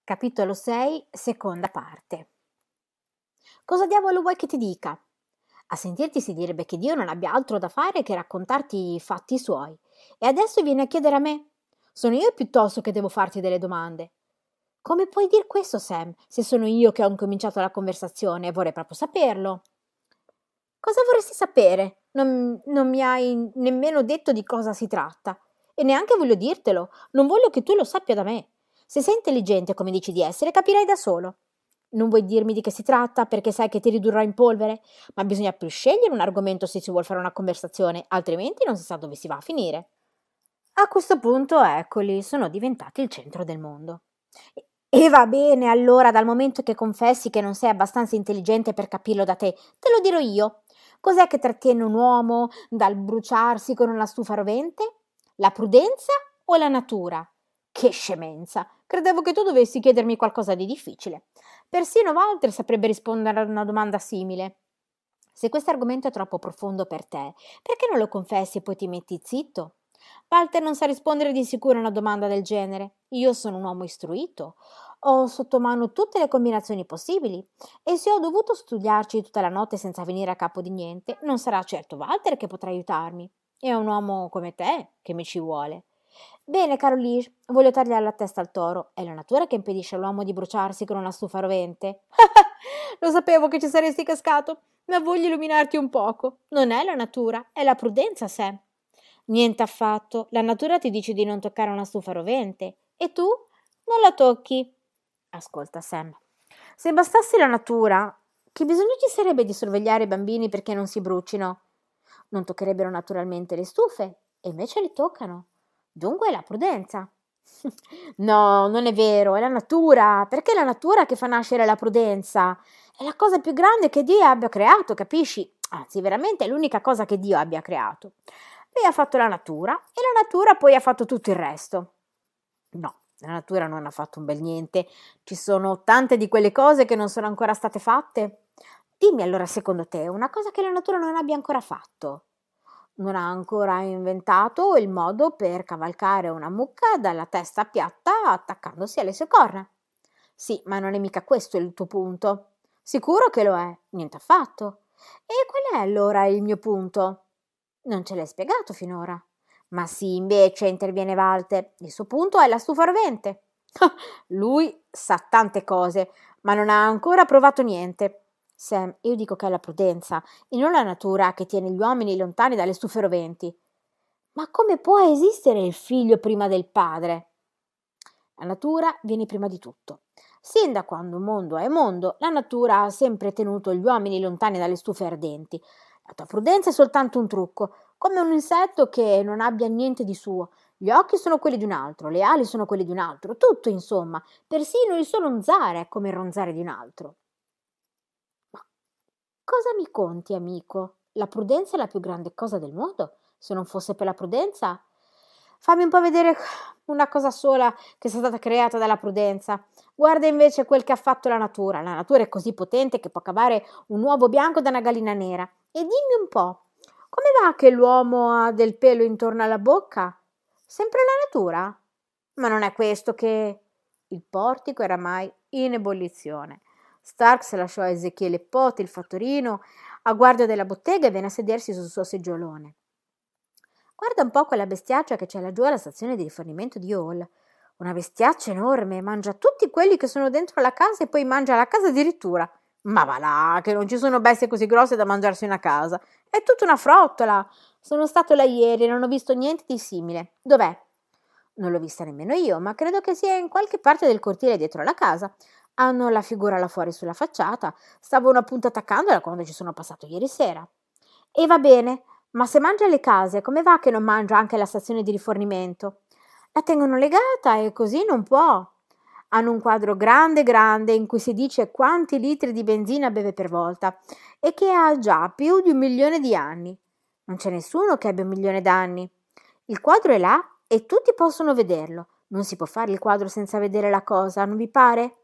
Capitolo 6, seconda parte. Cosa diavolo vuoi che ti dica? A sentirti si direbbe che Dio non abbia altro da fare che raccontarti i fatti suoi. E adesso vieni a chiedere a me? Sono io piuttosto che devo farti delle domande. Come puoi dir questo, Sam, se sono io che ho incominciato la conversazione e vorrei proprio saperlo? Cosa vorresti sapere? Non mi hai nemmeno detto di cosa si tratta. E neanche voglio dirtelo. Non voglio che tu lo sappia da me. Se sei intelligente come dici di essere, capirai da solo. Non vuoi dirmi di che si tratta perché sai che ti ridurrò in polvere? Ma bisogna più scegliere un argomento se si vuol fare una conversazione, altrimenti non si sa dove si va a finire. A questo punto, eccoli, sono diventati il centro del mondo. E va bene, allora, dal momento che confessi che non sei abbastanza intelligente per capirlo da te lo dirò io. Cos'è che trattiene un uomo dal bruciarsi con una stufa rovente? La prudenza o la natura? Che scemenza! Credevo che tu dovessi chiedermi qualcosa di difficile. Persino Walter saprebbe rispondere a una domanda simile. Se questo argomento è troppo profondo per te, perché non lo confessi e poi ti metti zitto? Walter non sa rispondere di sicuro a una domanda del genere. Io sono un uomo istruito, ho sotto mano tutte le combinazioni possibili e se ho dovuto studiarci tutta la notte senza venire a capo di niente, non sarà certo Walter che potrà aiutarmi. È un uomo come te che mi ci vuole. Bene, caro Lige, voglio tagliare la testa al toro. È la natura che impedisce all'uomo di bruciarsi con una stufa rovente. Lo sapevo che ci saresti cascato, ma voglio illuminarti un poco. Non è la natura, è la prudenza, Sam. Niente affatto. La natura ti dice di non toccare una stufa rovente e tu non la tocchi. Ascolta, Sam. Se bastasse la natura, che bisogno ci sarebbe di sorvegliare i bambini perché non si brucino? Non toccherebbero naturalmente le stufe e invece le toccano. Dunque è la prudenza. No, non è vero, è la natura, perché è la natura che fa nascere la prudenza. È la cosa più grande che Dio abbia creato, capisci? Anzi, veramente è l'unica cosa che Dio abbia creato. Lui ha fatto la natura e la natura poi ha fatto tutto il resto. No, la natura non ha fatto un bel niente. Ci sono tante di quelle cose che non sono ancora state fatte. Dimmi allora, secondo te, una cosa che la natura non abbia ancora fatto? Non ha ancora inventato il modo per cavalcare una mucca dalla testa piatta attaccandosi alle sue corna. Sì, ma non è mica questo il tuo punto. Sicuro che lo è, niente affatto. E qual è allora il mio punto? Non ce l'hai spiegato finora. Ma sì, invece, interviene Walter, il suo punto è la stufa rovente. Lui sa tante cose, ma non ha ancora provato niente. Sam, io dico che è la prudenza e non la natura che tiene gli uomini lontani dalle stufe roventi. Ma come può esistere il figlio prima del padre? La natura viene prima di tutto. Sin da quando un mondo è mondo, la natura ha sempre tenuto gli uomini lontani dalle stufe ardenti. La tua prudenza è soltanto un trucco, come un insetto che non abbia niente di suo. Gli occhi sono quelli di un altro, le ali sono quelle di un altro, tutto insomma, persino il suo ronzare è come il ronzare di un altro. Ma cosa mi conti, amico? La prudenza è la più grande cosa del mondo. Se non fosse per la prudenza, fammi un po' vedere una cosa sola che sia stata creata dalla prudenza. Guarda invece quel che ha fatto la natura. La natura è così potente che può cavare un uovo bianco da una gallina nera. E dimmi un po', come va che l'uomo ha del pelo intorno alla bocca? Sempre la natura? Ma non è questo che... Il portico era mai in ebollizione. Starks lasciò a Ezechiele Pote, il fattorino, a guardia della bottega e venne a sedersi sul suo seggiolone. Guarda un po' quella bestiaccia che c'è laggiù alla stazione di rifornimento di Hall. Una bestiaccia enorme, mangia tutti quelli che sono dentro la casa e poi mangia la casa addirittura. Ma va là, che non ci sono bestie così grosse da mangiarsi una casa. È tutta una frottola. Sono stato là ieri e non ho visto niente di simile. Dov'è? Non l'ho vista nemmeno io, ma credo che sia in qualche parte del cortile dietro la casa. Hanno la figura là fuori sulla facciata. Stavano appunto attaccandola quando ci sono passato ieri sera. E va bene, ma se mangia le case, come va che non mangia anche la stazione di rifornimento? La tengono legata e così non può. Hanno un quadro grande grande in cui si dice quanti litri di benzina beve per volta e che ha già più di 1 milione di anni. Non c'è nessuno che abbia 1 milione d'anni. Il quadro è là e tutti possono vederlo. Non si può fare il quadro senza vedere la cosa, non vi pare?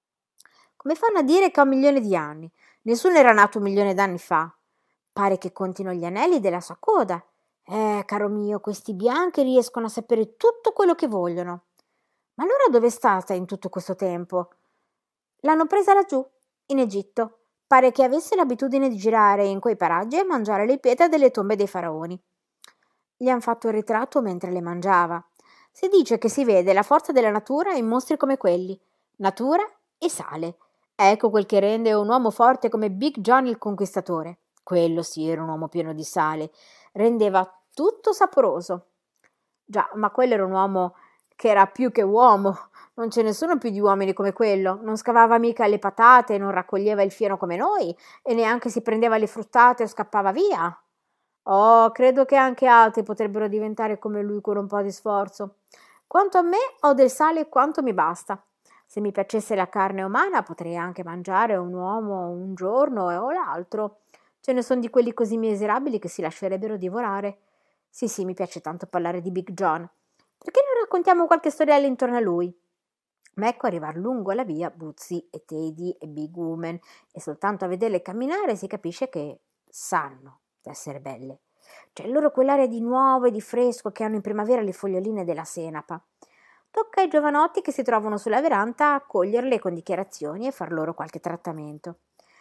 Come fanno a dire che ha 1 milione di anni? Nessuno era nato 1 milione d'anni fa. Pare che contino gli anelli della sua coda. Caro mio, questi bianchi riescono a sapere tutto quello che vogliono. Ma allora dove è stata in tutto questo tempo? L'hanno presa laggiù, in Egitto. Pare che avesse l'abitudine di girare in quei paraggi e mangiare le pietre delle tombe dei faraoni. Gli han fatto il ritratto mentre le mangiava. Si dice che si vede la forza della natura in mostri come quelli. Natura e sale. Ecco quel che rende un uomo forte come Big John il Conquistatore. Quello sì era un uomo pieno di sale. Rendeva tutto saporoso. Già, ma quello era un uomo che era più che uomo. Non ce ne sono più di uomini come quello. Non scavava mica le patate, non raccoglieva il fieno come noi e neanche si prendeva le fruttate o scappava via. Oh, credo che anche altri potrebbero diventare come lui con un po' di sforzo. Quanto a me, ho del sale quanto mi basta. Se mi piacesse la carne umana, potrei anche mangiare un uomo un giorno o l'altro. Ce ne sono di quelli così miserabili che si lascerebbero divorare. Sì, sì, mi piace tanto parlare di Big John. Perché non raccontiamo qualche storiella intorno a lui? Ma ecco arrivar lungo la via Buzzi e Teddy e Big Woman e soltanto a vederle camminare si capisce che sanno d'essere belle. C'è loro quell'aria di nuovo e di fresco che hanno in primavera le foglioline della senapa. Tocca ai giovanotti che si trovano sulla veranda a coglierle con dichiarazioni e far loro qualche trattamento.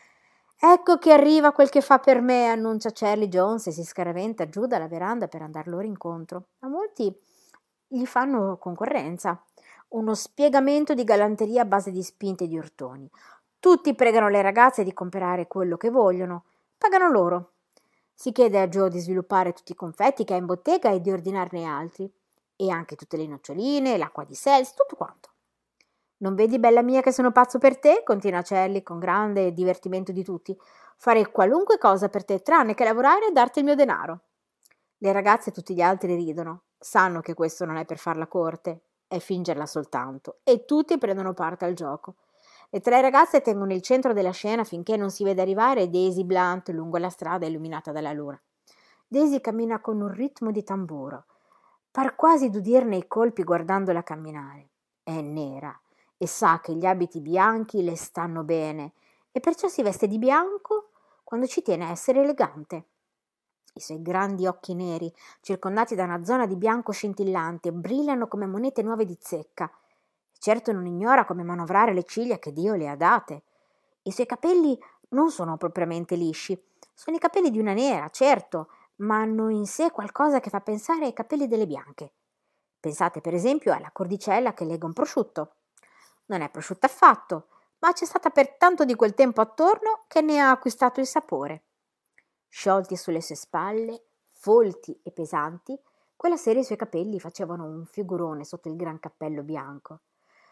Ecco che arriva quel che fa per me, annuncia Charlie Jones e si scaraventa giù dalla veranda per andar loro incontro. A molti gli fanno concorrenza. Uno spiegamento di galanteria a base di spinte e di urtoni. Tutti pregano le ragazze di comprare quello che vogliono. Pagano loro. Si chiede a Joe di sviluppare tutti i confetti che ha in bottega e di ordinarne altri. E anche tutte le noccioline, l'acqua di Seltz, tutto quanto. Non vedi, bella mia, che sono pazzo per te? Continua Charlie con grande divertimento di tutti. Farei qualunque cosa per te, tranne che lavorare e darti il mio denaro. Le ragazze e tutti gli altri ridono. Sanno che questo non è per far la corte, è fingerla soltanto. E tutti prendono parte al gioco. Le tre ragazze tengono il centro della scena finché non si vede arrivare Daisy Blunt lungo la strada illuminata dalla luna. Daisy cammina con un ritmo di tamburo. Par quasi d'udirne i colpi guardandola camminare. È nera e sa che gli abiti bianchi le stanno bene e perciò si veste di bianco quando ci tiene a essere elegante. I suoi grandi occhi neri, circondati da una zona di bianco scintillante, brillano come monete nuove di zecca. Certo non ignora come manovrare le ciglia che Dio le ha date. I suoi capelli non sono propriamente lisci, sono i capelli di una nera, certo, ma hanno in sé qualcosa che fa pensare ai capelli delle bianche. Pensate per esempio alla cordicella che lega un prosciutto. Non è prosciutto affatto, ma c'è stata per tanto di quel tempo attorno che ne ha acquistato il sapore. Sciolti sulle sue spalle, folti e pesanti, quella sera i suoi capelli facevano un figurone sotto il gran cappello bianco.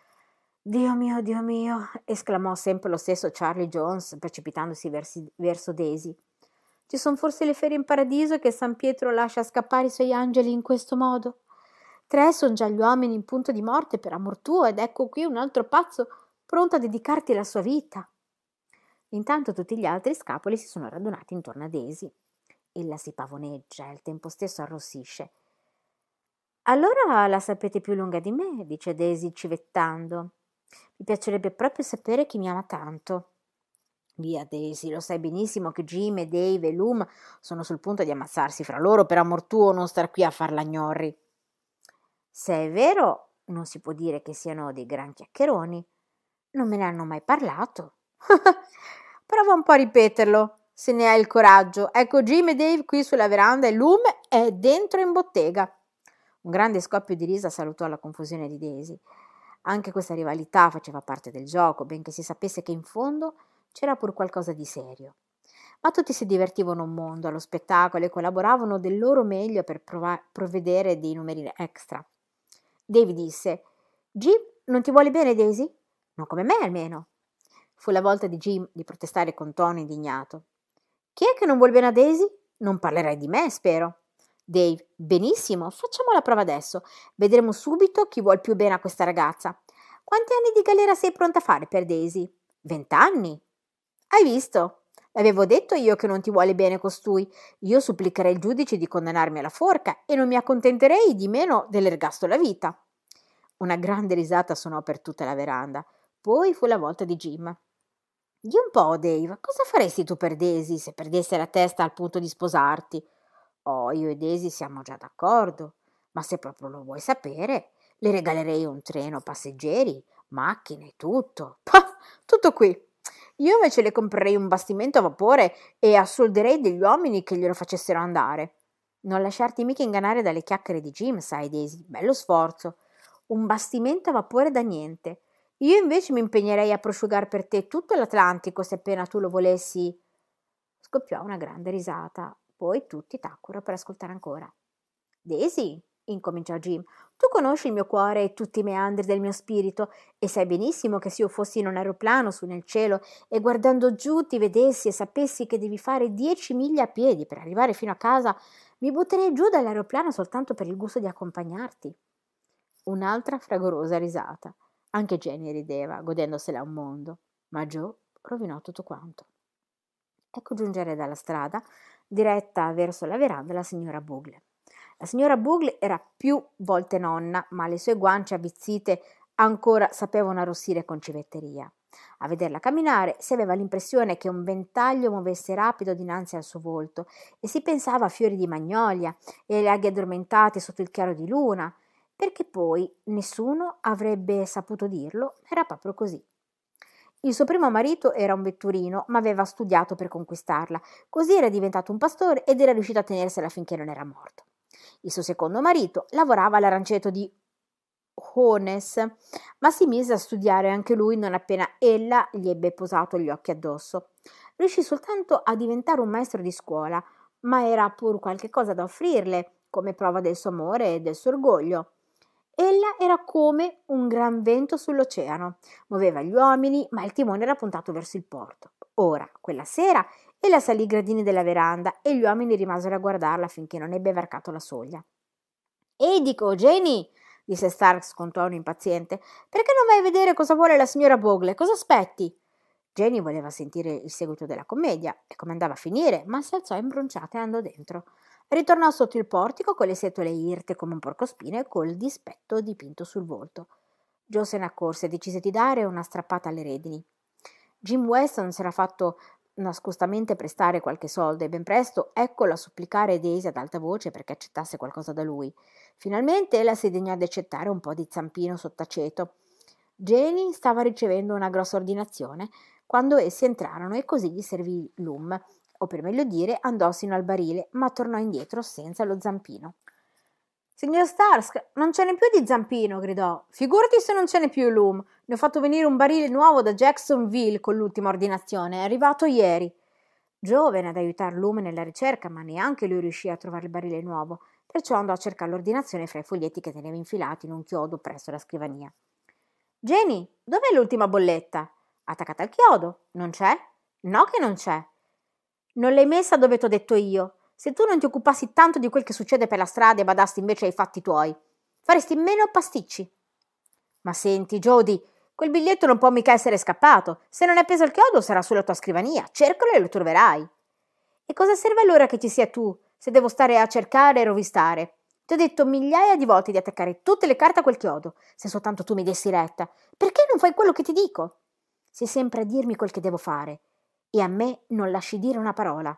Dio mio, esclamò sempre lo stesso Charlie Jones, precipitandosi verso Daisy. Ci son forse le ferie in paradiso che San Pietro lascia scappare i suoi angeli in questo modo? 3 son già gli uomini in punto di morte per amor tuo ed ecco qui un altro pazzo pronto a dedicarti la sua vita. Intanto tutti gli altri scapoli si sono radunati intorno a Daisy. Ella si pavoneggia e al tempo stesso arrossisce. Allora la sapete più lunga di me, dice Daisy civettando. Mi piacerebbe proprio sapere chi mi ama tanto. Via Daisy, lo sai benissimo che Jim e Dave e Loom sono sul punto di ammazzarsi fra loro per amor tuo non star qui a farla gnorri. Se è vero, non si può dire che siano dei gran chiacchieroni. Non me ne hanno mai parlato. Prova un po' a ripeterlo, se ne hai il coraggio. Ecco Jim e Dave qui sulla veranda e Loom è dentro in bottega. Un grande scoppio di risa salutò la confusione di Daisy. Anche questa rivalità faceva parte del gioco, benché si sapesse che in fondo c'era pur qualcosa di serio. Ma tutti si divertivano un mondo allo spettacolo e collaboravano del loro meglio per provvedere dei numeri extra. Dave disse: Jim, non ti vuole bene Daisy? Non come me almeno. Fu la volta di Jim di protestare con tono indignato. Chi è che non vuol bene a Daisy? Non parlerai di me, spero. Dave, benissimo, facciamo la prova adesso. Vedremo subito chi vuol più bene a questa ragazza. Quanti anni di galera sei pronta a fare per Daisy? 20 anni. Hai visto? L'avevo detto io che non ti vuole bene costui. Io supplicherei il giudice di condannarmi alla forca e non mi accontenterei di meno dell'ergastolo a vita. Una grande risata suonò per tutta la veranda. Poi fu la volta di Jim. Di un po', Dave, cosa faresti tu per Daisy se perdesse la testa al punto di sposarti? Oh, io e Daisy siamo già d'accordo, ma se proprio lo vuoi sapere, Le regalerei un treno passeggeri, macchine, tutto. Pah, tutto qui. Io invece le comprerei un bastimento a vapore e assolderei degli uomini che glielo facessero andare. Non lasciarti mica ingannare dalle chiacchiere di Jim, sai, Daisy, bello sforzo. Un bastimento a vapore da niente. Io invece mi impegnerei a prosciugar per te tutto l'Atlantico se appena tu lo volessi. Scoppiò una grande risata, poi tutti tacquero per ascoltare ancora. Daisy, incominciò Jim, tu conosci il mio cuore e tutti i meandri del mio spirito e sai benissimo che se io fossi in un aeroplano su nel cielo e guardando giù ti vedessi e sapessi che devi fare 10 miglia a piedi per arrivare fino a casa, mi butterei giù dall'aeroplano soltanto per il gusto di accompagnarti. Un'altra fragorosa risata. Anche Jenny rideva, godendosela un mondo, ma Joe rovinò tutto quanto. Ecco giungere dalla strada, diretta verso la veranda, la signora Bugle. La signora Bugle era più volte nonna, ma le sue guance avvizzite ancora sapevano arrossire con civetteria. A vederla camminare si aveva l'impressione che un ventaglio muovesse rapido dinanzi al suo volto e si pensava a fiori di magnolia e alle aghe addormentate sotto il chiaro di luna, perché poi nessuno avrebbe saputo dirlo, era proprio così. Il suo primo marito era un vetturino, ma aveva studiato per conquistarla, così era diventato un pastore ed era riuscito a tenersela finché non era morto. Il suo secondo marito lavorava all'aranceto di Hones, ma si mise a studiare anche lui non appena ella gli ebbe posato gli occhi addosso. Riuscì soltanto a diventare un maestro di scuola, ma era pur qualche cosa da offrirle, come prova del suo amore e del suo orgoglio. Ella era come un gran vento sull'oceano, muoveva gli uomini, ma il timone era puntato verso il porto. Ora, quella sera, ella salì i gradini della veranda e gli uomini rimasero a guardarla finché non ebbe varcato la soglia. «Ehi, dico, Jenny!» disse Starks con tono impaziente. «Perché non vai a vedere cosa vuole la signora Bogle? Cosa aspetti?» Jenny voleva sentire il seguito della commedia e come andava a finire, ma si alzò imbronciata e andò dentro. Ritornò sotto il portico con le setole irte come un porcospino e col dispetto dipinto sul volto. Joe se ne accorse e decise di dare una strappata alle redini. Jim Weston s'era fatto nascostamente prestare qualche soldo e ben presto eccolo a supplicare Daisy ad alta voce perché accettasse qualcosa da lui. Finalmente ella si degnò di accettare un po' di zampino sottaceto. Jenny stava ricevendo una grossa ordinazione quando essi entrarono e così gli servì l'um, o per meglio dire andò sino al barile, ma tornò indietro senza lo zampino. «Signor Stark, non ce n'è più di zampino!» gridò. «Figurati se non ce n'è più l'um! Ne ho fatto venire un barile nuovo da Jacksonville con l'ultima ordinazione, è arrivato ieri!» Joe venne ad aiutar l'um nella ricerca, ma neanche lui riuscì a trovare il barile nuovo, perciò andò a cercare l'ordinazione fra i foglietti che teneva infilati in un chiodo presso la scrivania. «Jenny, dov'è l'ultima bolletta?» «Attaccata al chiodo. Non c'è?» «No che non c'è!» «Non l'hai messa dove t'ho detto io. Se tu non ti occupassi tanto di quel che succede per la strada e badassi invece ai fatti tuoi, faresti meno pasticci.» «Ma senti, Jody, quel biglietto non può mica essere scappato. Se non è appeso al chiodo sarà sulla tua scrivania. Cercalo e lo troverai.» «E cosa serve allora che ci sia tu, se devo stare a cercare e rovistare? Ti ho detto migliaia di volte di attaccare tutte le carte a quel chiodo, se soltanto tu mi dessi retta. Perché non fai quello che ti dico? Sei sempre a dirmi quel che devo fare e a me non lasci dire una parola.»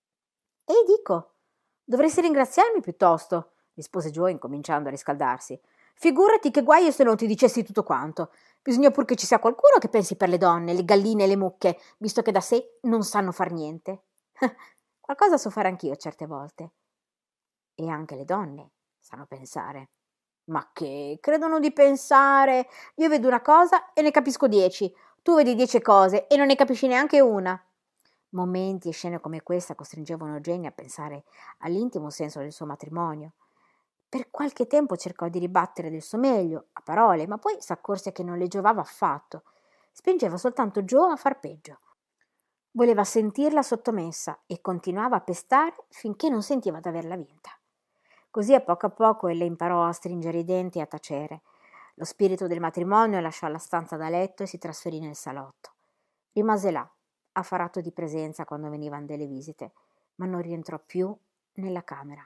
«Ehi, dico, dovresti ringraziarmi piuttosto», rispose Joe incominciando a riscaldarsi. «Figurati che guaio se non ti dicessi tutto quanto. Bisogna pur che ci sia qualcuno che pensi per le donne, le galline e le mucche, visto che da sé non sanno far niente.» «Qualcosa so fare anch'io certe volte. E anche le donne sanno pensare.» «Ma che? Credono di pensare? Io vedo una cosa e ne capisco 10. Tu vedi 10 cose e non ne capisci neanche una.» Momenti e scene come questa costringevano Jenny a pensare all'intimo senso del suo matrimonio. Per qualche tempo cercò di ribattere del suo meglio, a parole, ma poi s'accorse che non le giovava affatto. Spingeva soltanto Joe a far peggio. Voleva sentirla sottomessa e continuava a pestare finché non sentiva d'averla vinta. Così a poco ella imparò a stringere i denti e a tacere. Lo spirito del matrimonio lasciò la stanza da letto e si trasferì nel salotto. Rimase là, affarato di presenza quando venivano delle visite, ma non rientrò più nella camera.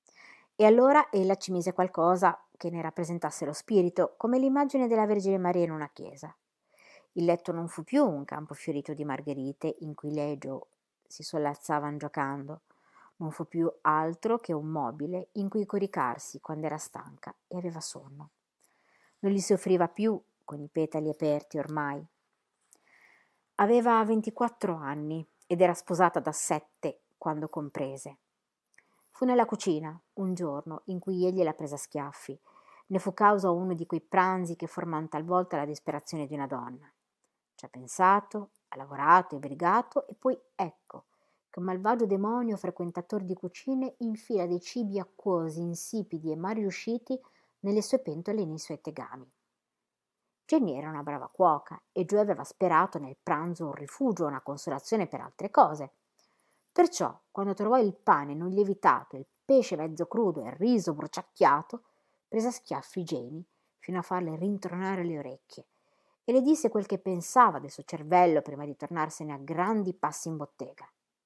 E allora ella ci mise qualcosa che ne rappresentasse lo spirito, come l'immagine della Vergine Maria in una chiesa. Il letto non fu più un campo fiorito di margherite in cui lei e Joe si sollazzavano giocando, non fu più altro che un mobile in cui coricarsi quando era stanca e aveva sonno. Non gli si offriva più con i petali aperti ormai. Aveva 24 anni ed era sposata da 7 quando comprese. Fu nella cucina, un giorno, in cui egli la prese a schiaffi. Ne fu causa uno di quei pranzi che formano talvolta la disperazione di una donna. Ci ha pensato, ha lavorato e brigato e poi ecco che un malvagio demonio frequentatore di cucine infila dei cibi acquosi, insipidi e mal riusciti nelle sue pentole e nei suoi tegami. Jenny era una brava cuoca e Joe aveva sperato nel pranzo un rifugio, una consolazione per altre cose. Perciò, quando trovò il pane non lievitato, il pesce mezzo crudo e il riso bruciacchiato, prese a schiaffi Jenny fino a farle rintronare le orecchie e le disse quel che pensava del suo cervello prima di tornarsene a grandi passi in bottega.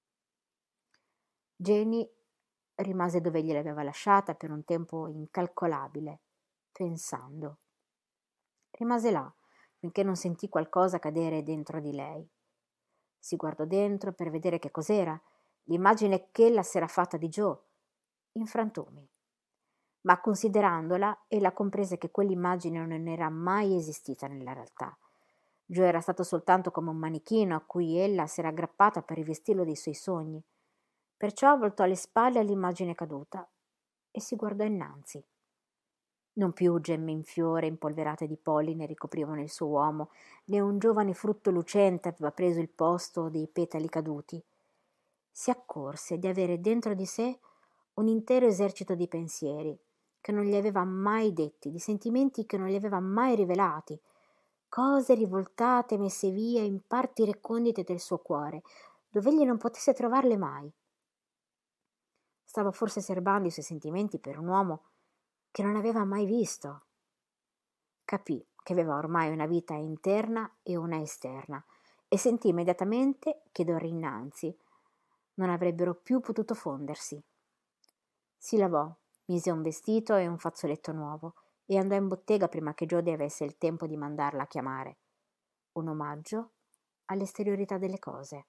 Jenny rimase dove gliel'aveva lasciata per un tempo incalcolabile, pensando. Rimase là finché non sentì qualcosa cadere dentro di lei. Si guardò dentro per vedere che cos'era, l'immagine ch'ella s'era fatta di Joe, in frantumi. Ma considerandola, ella comprese che quell'immagine non era mai esistita nella realtà. Joe era stato soltanto come un manichino a cui ella s'era aggrappata per rivestirlo dei suoi sogni. Perciò voltò le spalle all'immagine caduta e si guardò innanzi. Non più gemme in fiore impolverate di polline ricoprivano il suo uomo, né un giovane frutto lucente aveva preso il posto dei petali caduti. Si accorse di avere dentro di sé un intero esercito di pensieri che non gli aveva mai detti, di sentimenti che non gli aveva mai rivelati, cose rivoltate messe via in parti recondite del suo cuore, dove egli non potesse trovarle mai. Stava forse serbando i suoi sentimenti per un uomo che non aveva mai visto. Capì che aveva ormai una vita interna e una esterna e sentì immediatamente che d'ora innanzi non avrebbero più potuto fondersi. Si lavò, mise un vestito e un fazzoletto nuovo e andò in bottega prima che Jodie avesse il tempo di mandarla a chiamare. Un omaggio all'esteriorità delle cose.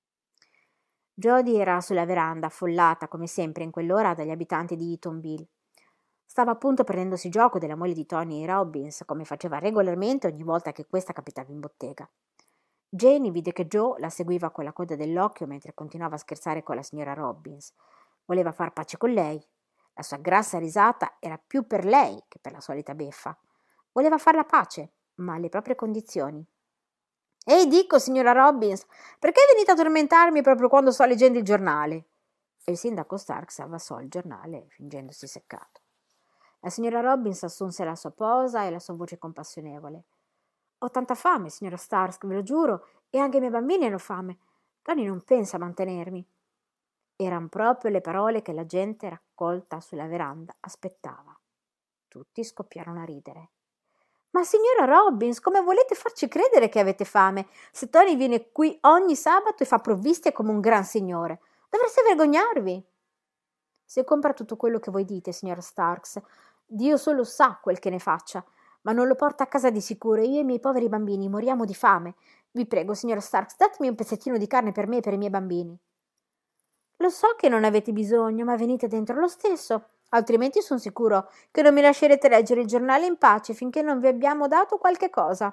Jodie era sulla veranda, affollata come sempre in quell'ora dagli abitanti di Eatonville. Stava appunto prendendosi gioco della moglie di Tony Robbins, come faceva regolarmente ogni volta che questa capitava in bottega. Janie vide che Joe la seguiva con la coda dell'occhio mentre continuava a scherzare con la signora Robbins. Voleva far pace con lei. La sua grassa risata era più per lei che per la solita beffa. Voleva far la pace, ma alle proprie condizioni. «Ehi, dico, signora Robbins, perché venite a tormentarmi proprio quando sto leggendo il giornale?» E il sindaco Starks abbassò il giornale, fingendosi seccato. La signora Robbins assunse la sua posa e la sua voce compassionevole. «Ho tanta fame, signora Starks, ve lo giuro, e anche i miei bambini hanno fame. Tony non pensa a mantenermi». Eran proprio le parole che la gente raccolta sulla veranda aspettava. Tutti scoppiarono a ridere. «Ma signora Robbins, come volete farci credere che avete fame, se Tony viene qui ogni sabato e fa provviste come un gran signore? Dovreste vergognarvi!» «Se compra tutto quello che voi dite, signora Starks, Dio solo sa quel che ne faccia, ma non lo porta a casa di sicuro e io e i miei poveri bambini moriamo di fame. Vi prego, signora Starks, datemi un pezzettino di carne per me e per i miei bambini». «Lo so che non avete bisogno, ma venite dentro lo stesso, altrimenti sono sicuro che non mi lascerete leggere il giornale in pace finché non vi abbiamo dato qualche cosa».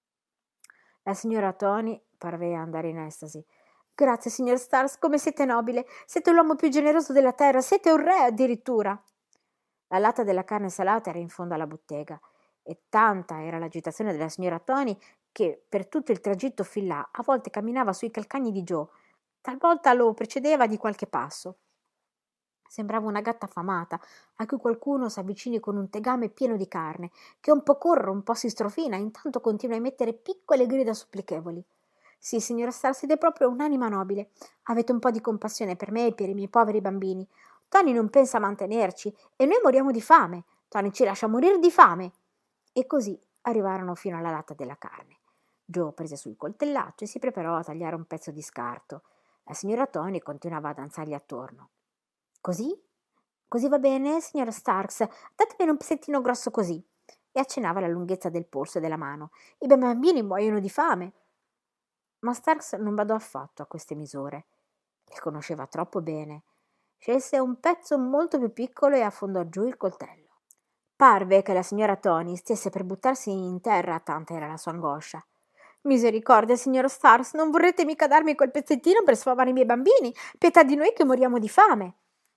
La signora Tony parve andare in estasi. «Grazie, signor Starks, come siete nobile, siete l'uomo più generoso della terra, siete un re addirittura». La latta della carne salata era in fondo alla bottega e tanta era l'agitazione della signora Tony che per tutto il tragitto fin là a volte camminava sui calcagni di Joe, talvolta lo precedeva di qualche passo. Sembrava una gatta affamata a cui qualcuno s'avvicini con un tegame pieno di carne, che un po' corre, un po' si strofina, intanto continua a emettere piccole grida supplichevoli. «Sì, signora Star, siete proprio un'anima nobile. Avete un po' di compassione per me e per i miei poveri bambini. Tony non pensa a mantenerci e noi moriamo di fame. Tony ci lascia morire di fame». E così arrivarono fino alla latta della carne. Joe prese sul coltellaccio e si preparò a tagliare un pezzo di scarto. La signora Tony continuava a danzargli attorno. «Così? Così va bene, signora Starks? Datemene un pezzettino grosso così». E accennava la lunghezza del polso e della mano. «I miei bambini muoiono di fame». Ma Starks non badò affatto a queste misure. Le conosceva troppo bene. Scelse un pezzo molto più piccolo e affondò giù il coltello. Parve che la signora Tony stesse per buttarsi in terra, tanta era la sua angoscia. Misericordia, signor Starks, non vorrete mica darmi quel pezzettino per sfamare i miei bambini? Pietà di noi che moriamo di fame.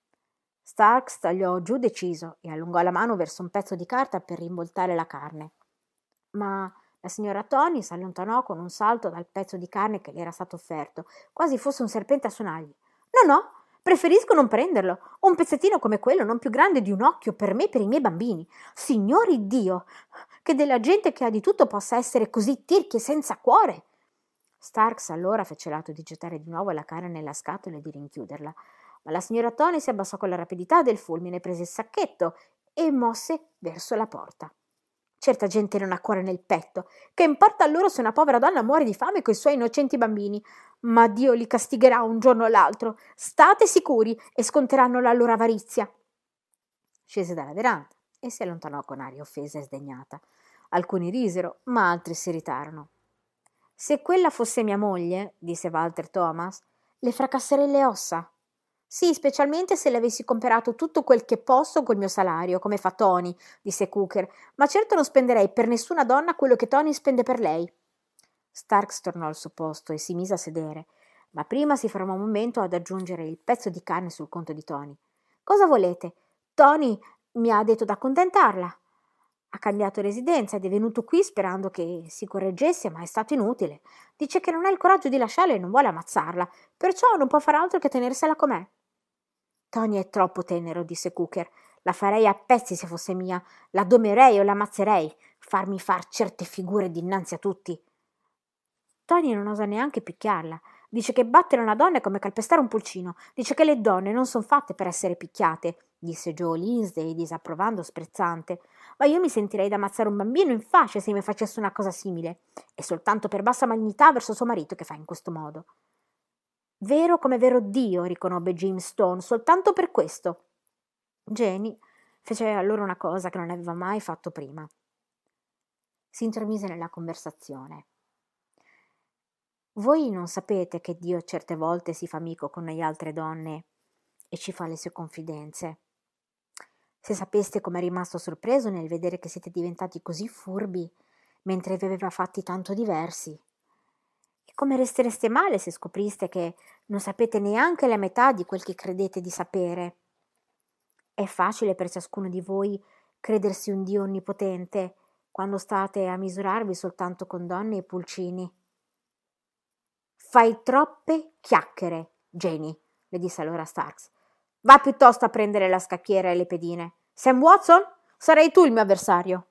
Starks tagliò giù deciso e allungò la mano verso un pezzo di carta per rinvoltare la carne. Ma la signora Tony s'allontanò con un salto dal pezzo di carne che le era stato offerto, quasi fosse un serpente a sonagli. No, no, preferisco non prenderlo. Un pezzettino come quello, non più grande di un occhio, per me e per i miei bambini. Signori Dio, che della gente che ha di tutto possa essere così tirchi e senza cuore. Starks allora fece l'atto di gettare di nuovo la carne nella scatola e di rinchiuderla, ma la signora Tony si abbassò con la rapidità del fulmine, prese il sacchetto e mosse verso la porta. Certa gente non ha cuore nel petto. Che importa a loro se una povera donna muore di fame coi suoi innocenti bambini? Ma Dio li castigherà un giorno o l'altro. State sicuri e sconteranno la loro avarizia. Scese dalla veranda e si allontanò con aria offesa e sdegnata. Alcuni risero, ma altri si irritarono. Se quella fosse mia moglie, disse Walter Thomas, le fracasserei le ossa. Sì, specialmente se le avessi comperato tutto quel che posso col mio salario, come fa Tony, disse Cooker, ma certo non spenderei per nessuna donna quello che Tony spende per lei. Starks tornò al suo posto e si mise a sedere, ma prima si fermò un momento ad aggiungere il pezzo di carne sul conto di Tony. Cosa volete? Tony mi ha detto d'accontentarla. Ha cambiato residenza ed è venuto qui sperando che si correggesse, ma è stato inutile. Dice che non ha il coraggio di lasciarla e non vuole ammazzarla, perciò non può far altro che tenersela com'è. Tony è troppo tenero, disse Cooker. La farei a pezzi se fosse mia. La domerei o la ammazzerei. Farmi far certe figure dinanzi a tutti. Tony non osa neanche picchiarla. Dice che battere una donna è come calpestare un pulcino. Dice che le donne non son fatte per essere picchiate, disse Joe Lindsay, disapprovando sprezzante. Ma io mi sentirei d'ammazzare un bambino in faccia se mi facesse una cosa simile. È soltanto per bassa malignità verso suo marito che fa in questo modo. Vero come vero Dio, riconobbe Jim Stone, soltanto per questo. Jenny fece allora una cosa che non aveva mai fatto prima. Si intromise nella conversazione. Voi non sapete che Dio certe volte si fa amico con noi altre donne e ci fa le sue confidenze. Se sapeste com'è rimasto sorpreso nel vedere che siete diventati così furbi, mentre vi aveva fatti tanto diversi. E come restereste male se scopriste che non sapete neanche la metà di quel che credete di sapere. È facile per ciascuno di voi credersi un Dio onnipotente quando state a misurarvi soltanto con donne e pulcini. Fai troppe chiacchiere, Jenny, le disse allora Starks. Va piuttosto a prendere la scacchiera e le pedine. Sam Watson, sarai tu il mio avversario.